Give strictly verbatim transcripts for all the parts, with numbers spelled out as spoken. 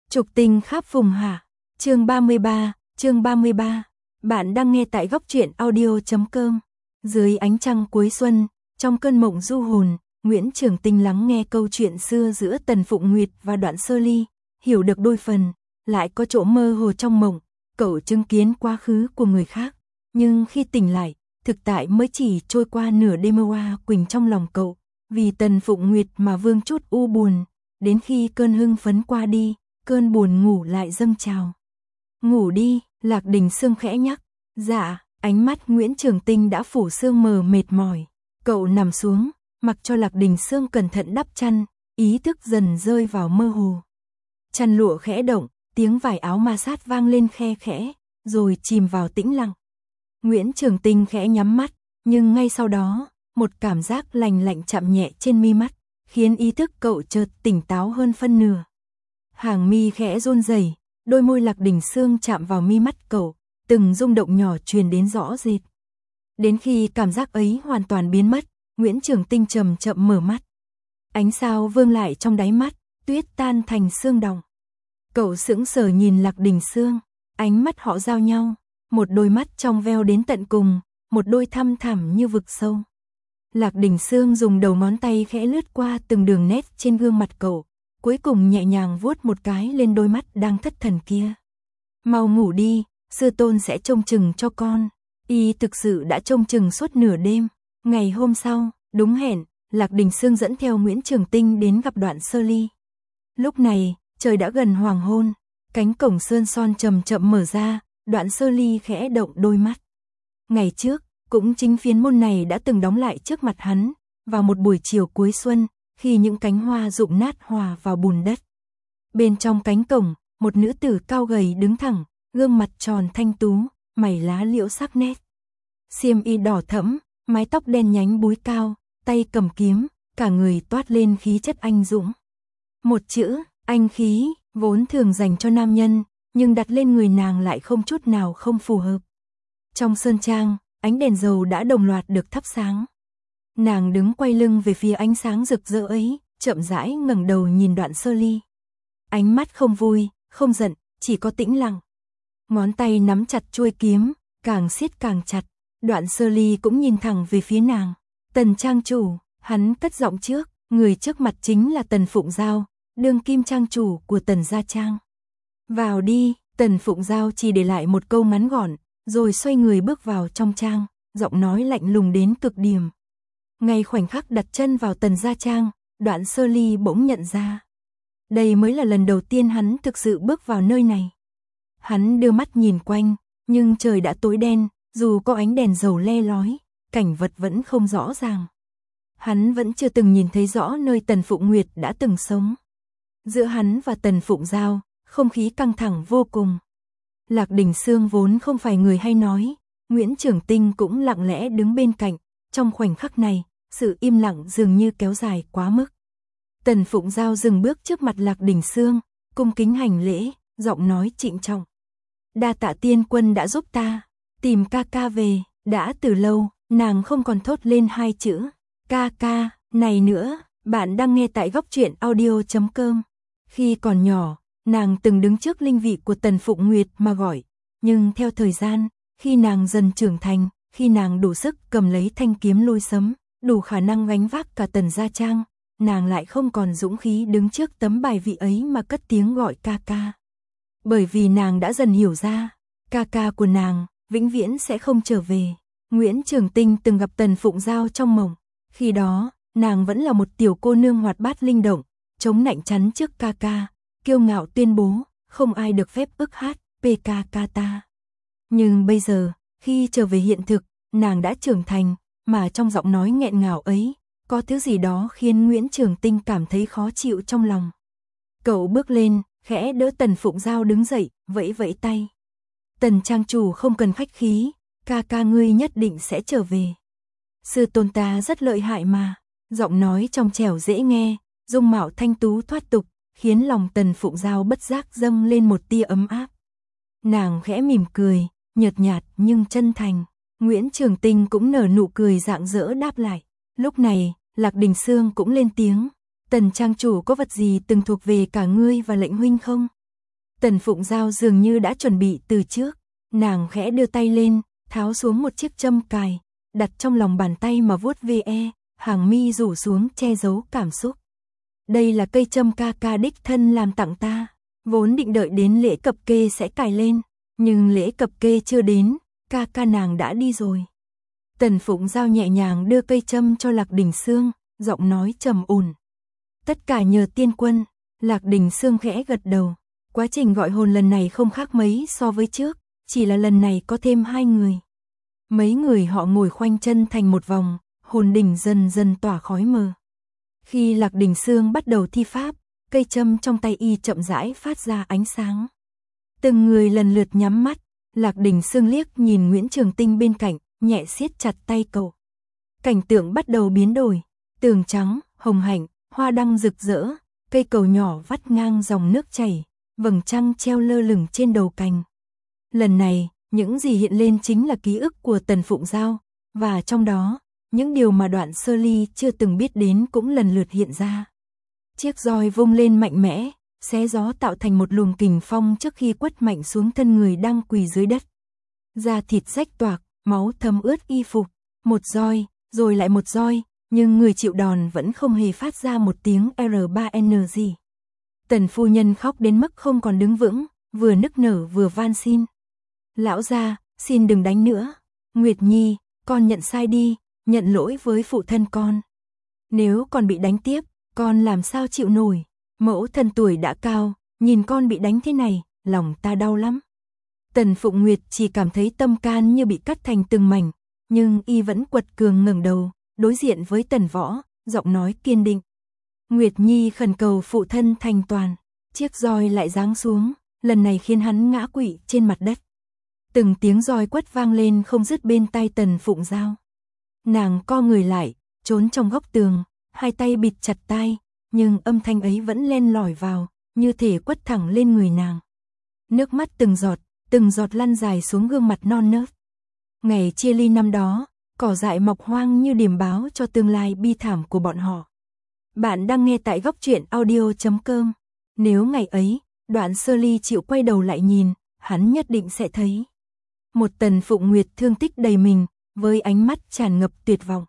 Trục tình khắp phùng hạ. Chương ba mươi ba, chương ba mươi ba. Bạn đang nghe tại góc truyện audio chấm com. Dưới ánh trăng cuối xuân, trong cơn mộng du hồn, Nguyễn Trường Tinh lắng nghe câu chuyện xưa giữa Tần Phụng Nguyệt và Đoạn Sơ Ly, hiểu được đôi phần, lại có chỗ mơ hồ trong mộng, cậu chứng kiến quá khứ của người khác, nhưng khi tỉnh lại, thực tại mới chỉ trôi qua nửa đêm hoa quỳnh trong lòng cậu, vì Tần Phụng Nguyệt mà vương chút u buồn, đến khi cơn hưng phấn qua đi, cơn buồn ngủ lại dâng trào. Ngủ đi, Lạc Đình Sương khẽ nhắc. Dạ, ánh mắt Nguyễn Trường Tinh đã phủ sương mờ mệt mỏi. Cậu nằm xuống, mặc cho Lạc Đình Sương cẩn thận đắp chăn, ý thức dần rơi vào mơ hồ. Chăn lụa khẽ động, tiếng vải áo ma sát vang lên khe khẽ, rồi chìm vào tĩnh lặng. Nguyễn Trường Tinh khẽ nhắm mắt, nhưng ngay sau đó, một cảm giác lành lạnh chạm nhẹ trên mi mắt, khiến ý thức cậu chợt tỉnh táo hơn phân nửa. Hàng mi khẽ run rẩy, đôi môi Lạc Đình Sương chạm vào mi mắt cậu, từng rung động nhỏ truyền đến rõ rệt. Đến khi cảm giác ấy hoàn toàn biến mất, Nguyễn Trường Tinh chậm chậm mở mắt. Ánh sao vương lại trong đáy mắt, tuyết tan thành sương đọng. Cậu sững sờ nhìn Lạc Đình Sương, ánh mắt họ giao nhau, một đôi mắt trong veo đến tận cùng, một đôi thăm thẳm như vực sâu. Lạc Đình Sương dùng đầu ngón tay khẽ lướt qua từng đường nét trên gương mặt cậu, cuối cùng nhẹ nhàng vuốt một cái lên đôi mắt đang thất thần kia. Mau ngủ đi, sư tôn sẽ trông chừng cho con. Y thực sự đã trông chừng suốt nửa đêm. Ngày hôm sau, đúng hẹn, Lạc Đình Sương dẫn theo Nguyễn Trường Tinh đến gặp Đoạn Sơ Ly. Lúc này, trời đã gần hoàng hôn, cánh cổng sơn son chậm chậm mở ra, Đoạn Sơ Ly khẽ động đôi mắt. Ngày trước, cũng chính phiến môn này đã từng đóng lại trước mặt hắn, vào một buổi chiều cuối xuân, khi những cánh hoa rụng nát hòa vào bùn đất. Bên trong cánh cổng, một nữ tử cao gầy đứng thẳng, gương mặt tròn thanh tú, mày lá liễu sắc nét. Xiêm y đỏ thẫm, mái tóc đen nhánh búi cao, tay cầm kiếm, cả người toát lên khí chất anh dũng. Một chữ, anh khí, vốn thường dành cho nam nhân, nhưng đặt lên người nàng lại không chút nào không phù hợp. Trong sơn trang, ánh đèn dầu đã đồng loạt được thắp sáng. Nàng đứng quay lưng về phía ánh sáng rực rỡ ấy, chậm rãi ngẩng đầu nhìn Đoạn Sơ Ly. Ánh mắt không vui, không giận, chỉ có tĩnh lặng. Ngón tay nắm chặt chuôi kiếm, càng siết càng chặt. Đoạn Sơ Ly cũng nhìn thẳng về phía nàng. Tần trang chủ, hắn cất giọng trước, người trước mặt chính là Tần Phụng Giao, đương kim trang chủ của Tần gia trang. Vào đi, Tần Phụng Giao chỉ để lại một câu ngắn gọn, rồi xoay người bước vào trong trang, giọng nói lạnh lùng đến cực điểm. Ngay khoảnh khắc đặt chân vào Tần gia trang, Đoạn Sơ Ly bỗng nhận ra. Đây mới là lần đầu tiên hắn thực sự bước vào nơi này. Hắn đưa mắt nhìn quanh, nhưng trời đã tối đen, dù có ánh đèn dầu le lói, cảnh vật vẫn không rõ ràng. Hắn vẫn chưa từng nhìn thấy rõ nơi Tần Phụng Nguyệt đã từng sống. Giữa hắn và Tần Phụng Giao, không khí căng thẳng vô cùng. Lạc Đình Sương vốn không phải người hay nói, Nguyễn Trường Tinh cũng lặng lẽ đứng bên cạnh, trong khoảnh khắc này, sự im lặng dường như kéo dài quá mức. Tần Phụng Giao dừng bước trước mặt Lạc Đình Sương, cung kính hành lễ, giọng nói trịnh trọng. Đa tạ tiên quân đã giúp ta, tìm ca ca về, đã từ lâu, nàng không còn thốt lên hai chữ, ca ca, này nữa, bạn đang nghe tại góc truyện audio chấm com. Khi còn nhỏ, nàng từng đứng trước linh vị của Tần Phụng Nguyệt mà gọi, nhưng theo thời gian, khi nàng dần trưởng thành, khi nàng đủ sức cầm lấy thanh kiếm lôi sấm, đủ khả năng gánh vác cả Tần gia trang, nàng lại không còn dũng khí đứng trước tấm bài vị ấy mà cất tiếng gọi ca ca. Bởi vì nàng đã dần hiểu ra, ca ca của nàng, vĩnh viễn sẽ không trở về. Nguyễn Trường Tinh từng gặp Tần Phụng Giao trong mộng, khi đó, nàng vẫn là một tiểu cô nương hoạt bát linh động, chống nạnh chắn trước ca ca, kiêu ngạo tuyên bố, không ai được phép ức hát, pê ca ca ta. Nhưng bây giờ, khi trở về hiện thực, nàng đã trưởng thành, mà trong giọng nói nghẹn ngào ấy, có thứ gì đó khiến Nguyễn Trường Tinh cảm thấy khó chịu trong lòng. Cậu bước lên, khẽ đỡ Tần Phụng Giao đứng dậy, vẫy vẫy tay. Tần trang chủ không cần khách khí, ca ca ngươi nhất định sẽ trở về. Sư tôn ta rất lợi hại mà, giọng nói trong trẻo dễ nghe, dung mạo thanh tú thoát tục, khiến lòng Tần Phụng Giao bất giác dâng lên một tia ấm áp. Nàng khẽ mỉm cười, nhợt nhạt nhưng chân thành. Nguyễn Trường Tinh cũng nở nụ cười rạng rỡ đáp lại. Lúc này, Lạc Đình Sương cũng lên tiếng. Tần trang chủ có vật gì từng thuộc về cả ngươi và lệnh huynh không? Tần Phụng Giao dường như đã chuẩn bị từ trước, nàng khẽ đưa tay lên, tháo xuống một chiếc châm cài, đặt trong lòng bàn tay mà vuốt ve, hàng mi rủ xuống che giấu cảm xúc. Đây là cây châm ca ca đích thân làm tặng ta, vốn định đợi đến lễ cập kê sẽ cài lên, nhưng lễ cập kê chưa đến, ca ca nàng đã đi rồi. Tần Phụng Giao nhẹ nhàng đưa cây châm cho Lạc Đình Sương, giọng nói trầm ổn. Tất cả nhờ tiên quân. Lạc Đình Sương khẽ gật đầu. Quá trình gọi hồn lần này không khác mấy so với trước, chỉ là lần này có thêm hai người. Mấy người họ ngồi khoanh chân thành một vòng, hồn đỉnh dần dần tỏa khói mờ. Khi Lạc Đình Sương bắt đầu thi pháp, cây châm trong tay y chậm rãi phát ra ánh sáng. Từng người lần lượt nhắm mắt, Lạc Đình Sương liếc nhìn Nguyễn Trường Tinh bên cạnh, nhẹ siết chặt tay cậu. Cảnh tượng bắt đầu biến đổi, tường trắng, hồng hạnh, hoa đăng rực rỡ, cây cầu nhỏ vắt ngang dòng nước chảy, vầng trăng treo lơ lửng trên đầu cành. Lần này, những gì hiện lên chính là ký ức của Tần Phụng Giao, và trong đó, những điều mà Đoạn Sơ Ly chưa từng biết đến cũng lần lượt hiện ra. Chiếc roi vung lên mạnh mẽ, xé gió tạo thành một luồng kình phong trước khi quất mạnh xuống thân người đang quỳ dưới đất. Da thịt rách toạc, máu thấm ướt y phục, một roi, rồi lại một roi, nhưng người chịu đòn vẫn không hề phát ra một tiếng R ba N gì. Tần phu nhân khóc đến mức không còn đứng vững, vừa nức nở vừa van xin. Lão gia, xin đừng đánh nữa. Nguyệt Nhi, con nhận sai đi, nhận lỗi với phụ thân con. Nếu con bị đánh tiếp, con làm sao chịu nổi. Mẫu thân tuổi đã cao, nhìn con bị đánh thế này, lòng ta đau lắm. Tần Phụng Nguyệt chỉ cảm thấy tâm can như bị cắt thành từng mảnh, nhưng y vẫn quật cường ngẩng đầu, đối diện với Tần Võ, giọng nói kiên định. Nguyệt Nhi khẩn cầu phụ thân thành toàn. Chiếc roi lại giáng xuống, lần này khiến hắn ngã quỵ trên mặt đất. Từng tiếng roi quất vang lên không dứt bên tai Tần Phụng Giao. Nàng co người lại, trốn trong góc tường, hai tay bịt chặt tai, nhưng âm thanh ấy vẫn len lỏi vào, như thể quất thẳng lên người nàng. Nước mắt từng giọt, từng giọt lăn dài xuống gương mặt non nớt. Ngày chia ly năm đó, cỏ dại mọc hoang như điểm báo cho tương lai bi thảm của bọn họ. Bạn đang nghe tại góc truyện audio chấm com. Nếu ngày ấy, Đoạn Sơ Ly chịu quay đầu lại nhìn, hắn nhất định sẽ thấy một Tần Phụng Nguyệt thương tích đầy mình, với ánh mắt tràn ngập tuyệt vọng.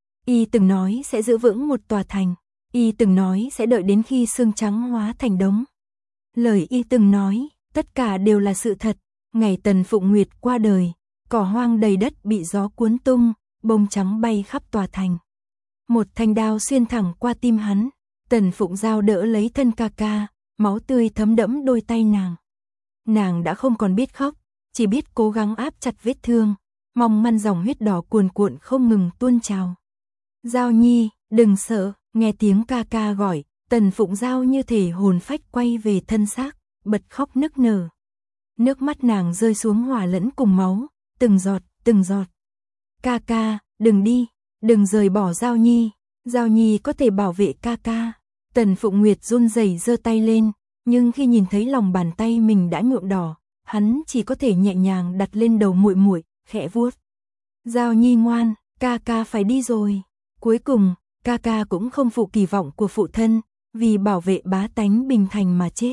Y từng nói sẽ giữ vững một tòa thành, y từng nói sẽ đợi đến khi xương trắng hóa thành đống. Lời y từng nói, tất cả đều là sự thật. Ngày Tần Phụng Nguyệt qua đời, cỏ hoang đầy đất bị gió cuốn tung, bông trắng bay khắp tòa thành. Một thanh đao xuyên thẳng qua tim hắn, Tần Phụng Giao đỡ lấy thân ca ca, máu tươi thấm đẫm đôi tay nàng. Nàng đã không còn biết khóc, chỉ biết cố gắng áp chặt vết thương, mong măn dòng huyết đỏ cuồn cuộn không ngừng tuôn trào. Giao Nhi, đừng sợ, nghe tiếng ca ca gọi, Tần Phụng Giao như thể hồn phách quay về thân xác, bật khóc nức nở. Nước mắt nàng rơi xuống hòa lẫn cùng máu, từng giọt, từng giọt. Ca ca, đừng đi, đừng rời bỏ Giao Nhi, Giao Nhi có thể bảo vệ ca ca. Tần Phụng Nguyệt run rẩy giơ tay lên, nhưng khi nhìn thấy lòng bàn tay mình đã nhuộm đỏ, hắn chỉ có thể nhẹ nhàng đặt lên đầu muội muội, khẽ vuốt. Giao Nhi ngoan, ca ca phải đi rồi. Cuối cùng, ca ca cũng không phụ kỳ vọng của phụ thân, vì bảo vệ bá tánh bình thành mà chết.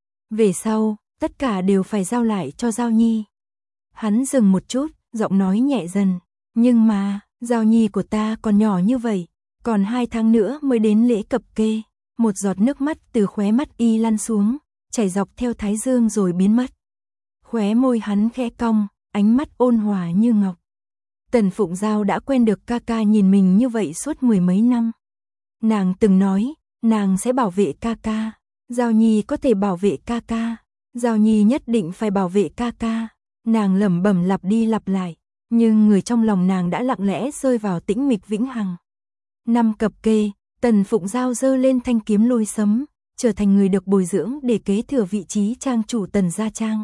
Về sau, tất cả đều phải giao lại cho Giao Nhi. Hắn dừng một chút, giọng nói nhẹ dần, nhưng mà, Giao Nhi của ta còn nhỏ như vậy, còn hai tháng nữa mới đến lễ cập kê. Một giọt nước mắt từ khóe mắt y lăn xuống, chảy dọc theo thái dương rồi biến mất. Khóe môi hắn khẽ cong, ánh mắt ôn hòa như ngọc. Tần Phụng Giao đã quen được ca ca nhìn mình như vậy suốt mười mấy năm. Nàng từng nói, nàng sẽ bảo vệ ca ca. Giao Nhi có thể bảo vệ ca ca. Giao Nhi nhất định phải bảo vệ ca ca. Nàng lẩm bẩm lặp đi lặp lại, nhưng người trong lòng nàng đã lặng lẽ rơi vào tĩnh mịch vĩnh hằng. Năm cập kê, Tần Phụng Giao giơ lên thanh kiếm lôi sấm, trở thành người được bồi dưỡng để kế thừa vị trí trang chủ Tần Gia Trang.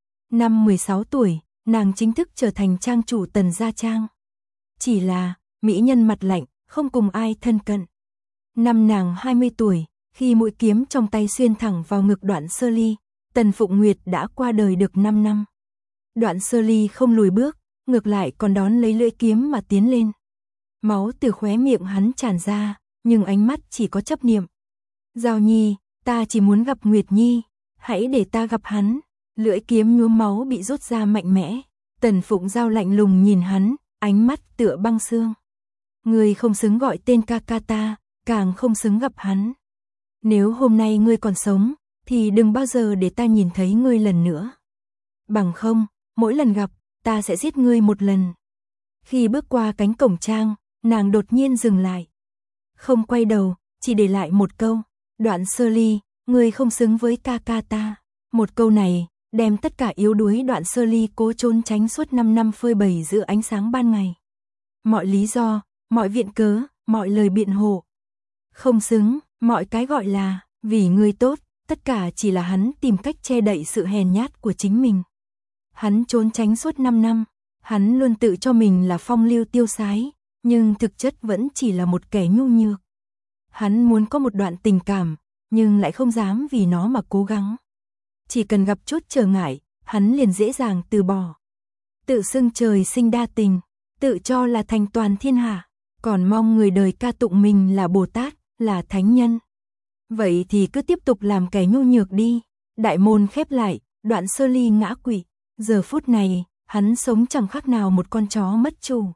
Năm mười sáu tuổi, nàng chính thức trở thành trang chủ Tần Gia Trang. Chỉ là, mỹ nhân mặt lạnh, không cùng ai thân cận. Năm nàng hai mươi tuổi, khi mũi kiếm trong tay xuyên thẳng vào ngực Đoạn Sơ Ly, Tần Phụng Nguyệt đã qua đời được năm năm. Đoạn Sơ Ly không lùi bước, ngược lại còn đón lấy lưỡi kiếm mà tiến lên. Máu từ khóe miệng hắn tràn ra, nhưng ánh mắt chỉ có chấp niệm. Giao Nhi, ta chỉ muốn gặp Nguyệt Nhi. Hãy để ta gặp hắn. Lưỡi kiếm nhuốm máu bị rút ra mạnh mẽ. Tần Phụng Giao lạnh lùng nhìn hắn, ánh mắt tựa băng xương. Ngươi không xứng gọi tên ca ca ta, càng không xứng gặp hắn. Nếu hôm nay ngươi còn sống, thì đừng bao giờ để ta nhìn thấy ngươi lần nữa. Bằng không, mỗi lần gặp, ta sẽ giết ngươi một lần. Khi bước qua cánh cổng trang, nàng đột nhiên dừng lại. Không quay đầu, chỉ để lại một câu. Đoạn Sơ Ly, ngươi không xứng với ca ca ta. Một câu này, đem tất cả yếu đuối Đoạn Sơ Ly cố trốn tránh suốt năm năm phơi bày giữa ánh sáng ban ngày. Mọi lý do, mọi viện cớ, mọi lời biện hộ. Không xứng, mọi cái gọi là, vì ngươi tốt, tất cả chỉ là hắn tìm cách che đậy sự hèn nhát của chính mình. Hắn trốn tránh suốt năm năm, hắn luôn tự cho mình là phong lưu tiêu sái, nhưng thực chất vẫn chỉ là một kẻ nhu nhược. Hắn muốn có một đoạn tình cảm, nhưng lại không dám vì nó mà cố gắng. Chỉ cần gặp chút trở ngại, hắn liền dễ dàng từ bỏ. Tự xưng trời sinh đa tình, tự cho là thành toàn thiên hạ, còn mong người đời ca tụng mình là Bồ Tát, là thánh nhân. Vậy thì cứ tiếp tục làm kẻ nhu nhược đi. Đại môn khép lại, Đoạn Sơ Ly ngã quỵ. Giờ phút này, hắn sống chẳng khác nào một con chó mất chủ.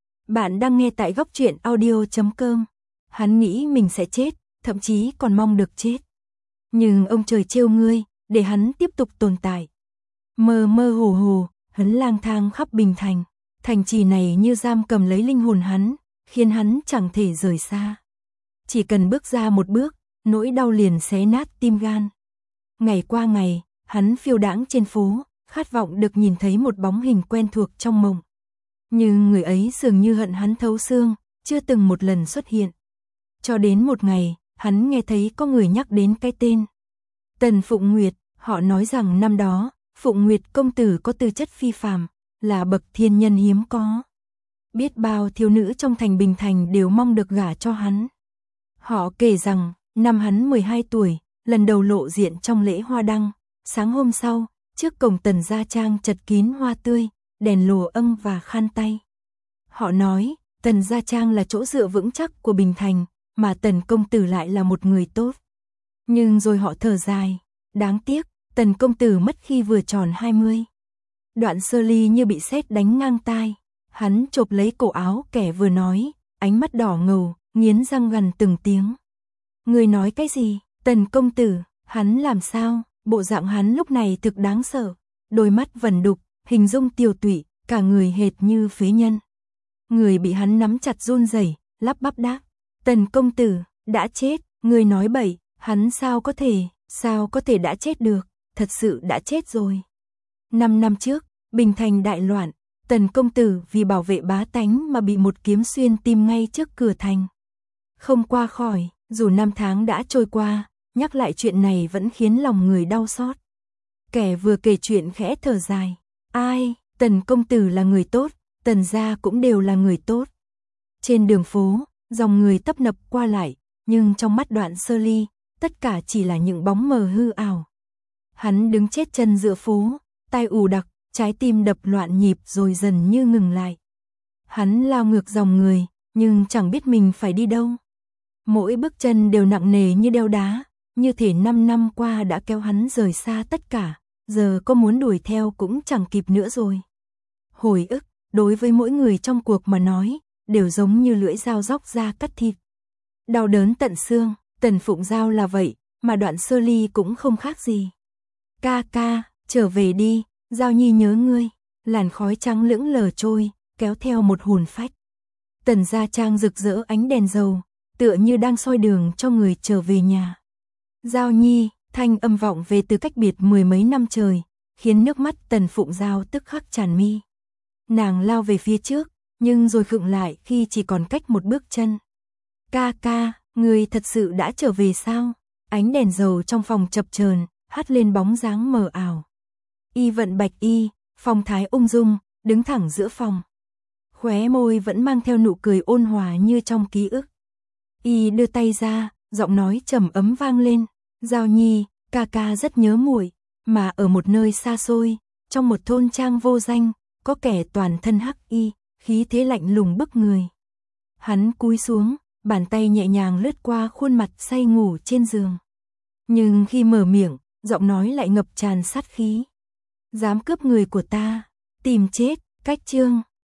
Bạn đang nghe tại góc truyện audio chấm com. Hắn nghĩ mình sẽ chết, thậm chí còn mong được chết. Nhưng ông trời trêu ngươi, để hắn tiếp tục tồn tại. Mơ mơ hồ hồ, hắn lang thang khắp Bình Thành. Thành trì này như giam cầm lấy linh hồn hắn, khiến hắn chẳng thể rời xa. Chỉ cần bước ra một bước, nỗi đau liền xé nát tim gan. Ngày qua ngày, hắn phiêu đãng trên phố, khát vọng được nhìn thấy một bóng hình quen thuộc trong mộng. Nhưng người ấy dường như hận hắn thấu xương, chưa từng một lần xuất hiện. Cho đến một ngày, hắn nghe thấy có người nhắc đến cái tên. Tần Phụng Nguyệt, họ nói rằng năm đó, Phụng Nguyệt công tử có tư chất phi phàm, là bậc thiên nhân hiếm có. Biết bao thiếu nữ trong thành Bình Thành đều mong được gả cho hắn. Họ kể rằng, năm hắn mười hai tuổi, lần đầu lộ diện trong lễ hoa đăng, sáng hôm sau, trước cổng Tần gia trang chật kín hoa tươi, đèn lồ âng và khăn tay. Họ nói, Tần gia trang là chỗ dựa vững chắc của Bình Thành, mà Tần công tử lại là một người tốt. Nhưng rồi họ thở dài, đáng tiếc, Tần công tử mất khi vừa tròn hai mươi. Đoạn Sơ Ly như bị sét đánh ngang tai, hắn chộp lấy cổ áo kẻ vừa nói, ánh mắt đỏ ngầu, nghiến răng gằn từng tiếng. Người nói cái gì? Tần công tử, hắn làm sao? Bộ dạng hắn lúc này thực đáng sợ, đôi mắt vẩn đục, hình dung tiều tụy, cả người hệt như phế nhân. Người bị hắn nắm chặt run rẩy, lắp bắp đáp, Tần công tử, đã chết, người nói bậy, hắn sao có thể, sao có thể đã chết được, thật sự đã chết rồi. Năm năm trước, Bình Thành đại loạn, Tần công tử vì bảo vệ bá tánh mà bị một kiếm xuyên tim ngay trước cửa thành. Không qua khỏi, dù năm tháng đã trôi qua, nhắc lại chuyện này vẫn khiến lòng người đau xót. Kẻ vừa kể chuyện khẽ thở dài, ai, Tần công tử là người tốt, Tần gia cũng đều là người tốt. Trên đường phố, dòng người tấp nập qua lại, nhưng trong mắt Đoạn Sơ Ly, tất cả chỉ là những bóng mờ hư ảo. Hắn đứng chết chân giữa phố, tai ù đặc, trái tim đập loạn nhịp rồi dần như ngừng lại. Hắn lao ngược dòng người, nhưng chẳng biết mình phải đi đâu. Mỗi bước chân đều nặng nề như đeo đá, như thể năm năm qua đã kéo hắn rời xa tất cả, giờ có muốn đuổi theo cũng chẳng kịp nữa rồi. Hồi ức, đối với mỗi người trong cuộc mà nói, đều giống như lưỡi dao róc ra cắt thịt. Đau đớn tận xương, Tần Phụng Giao là vậy, mà Đoạn Sơ Ly cũng không khác gì. Ca ca, trở về đi, Giao Nhi nhớ ngươi. Làn khói trắng lững lờ trôi, kéo theo một hồn phách. Tần gia trang rực rỡ ánh đèn dầu, tựa như đang soi đường cho người trở về nhà. Giao Nhi, thanh âm vọng về từ cách biệt mười mấy năm trời, khiến nước mắt Tần Phụng Giao tức khắc tràn mi. Nàng lao về phía trước, nhưng rồi khựng lại khi chỉ còn cách một bước chân. Ca ca, người thật sự đã trở về sao? Ánh đèn dầu trong phòng chập chờn, hắt lên bóng dáng mờ ảo. Y vận bạch y, phong thái ung dung, đứng thẳng giữa phòng. Khóe môi vẫn mang theo nụ cười ôn hòa như trong ký ức. Y đưa tay ra, giọng nói trầm ấm vang lên, Giao Nhi, ca ca rất nhớ muội, mà ở một nơi xa xôi, trong một thôn trang vô danh, có kẻ toàn thân hắc y, khí thế lạnh lùng bức người. Hắn cúi xuống, bàn tay nhẹ nhàng lướt qua khuôn mặt say ngủ trên giường. Nhưng khi mở miệng, giọng nói lại ngập tràn sát khí. Dám cướp người của ta, tìm chết, cách chương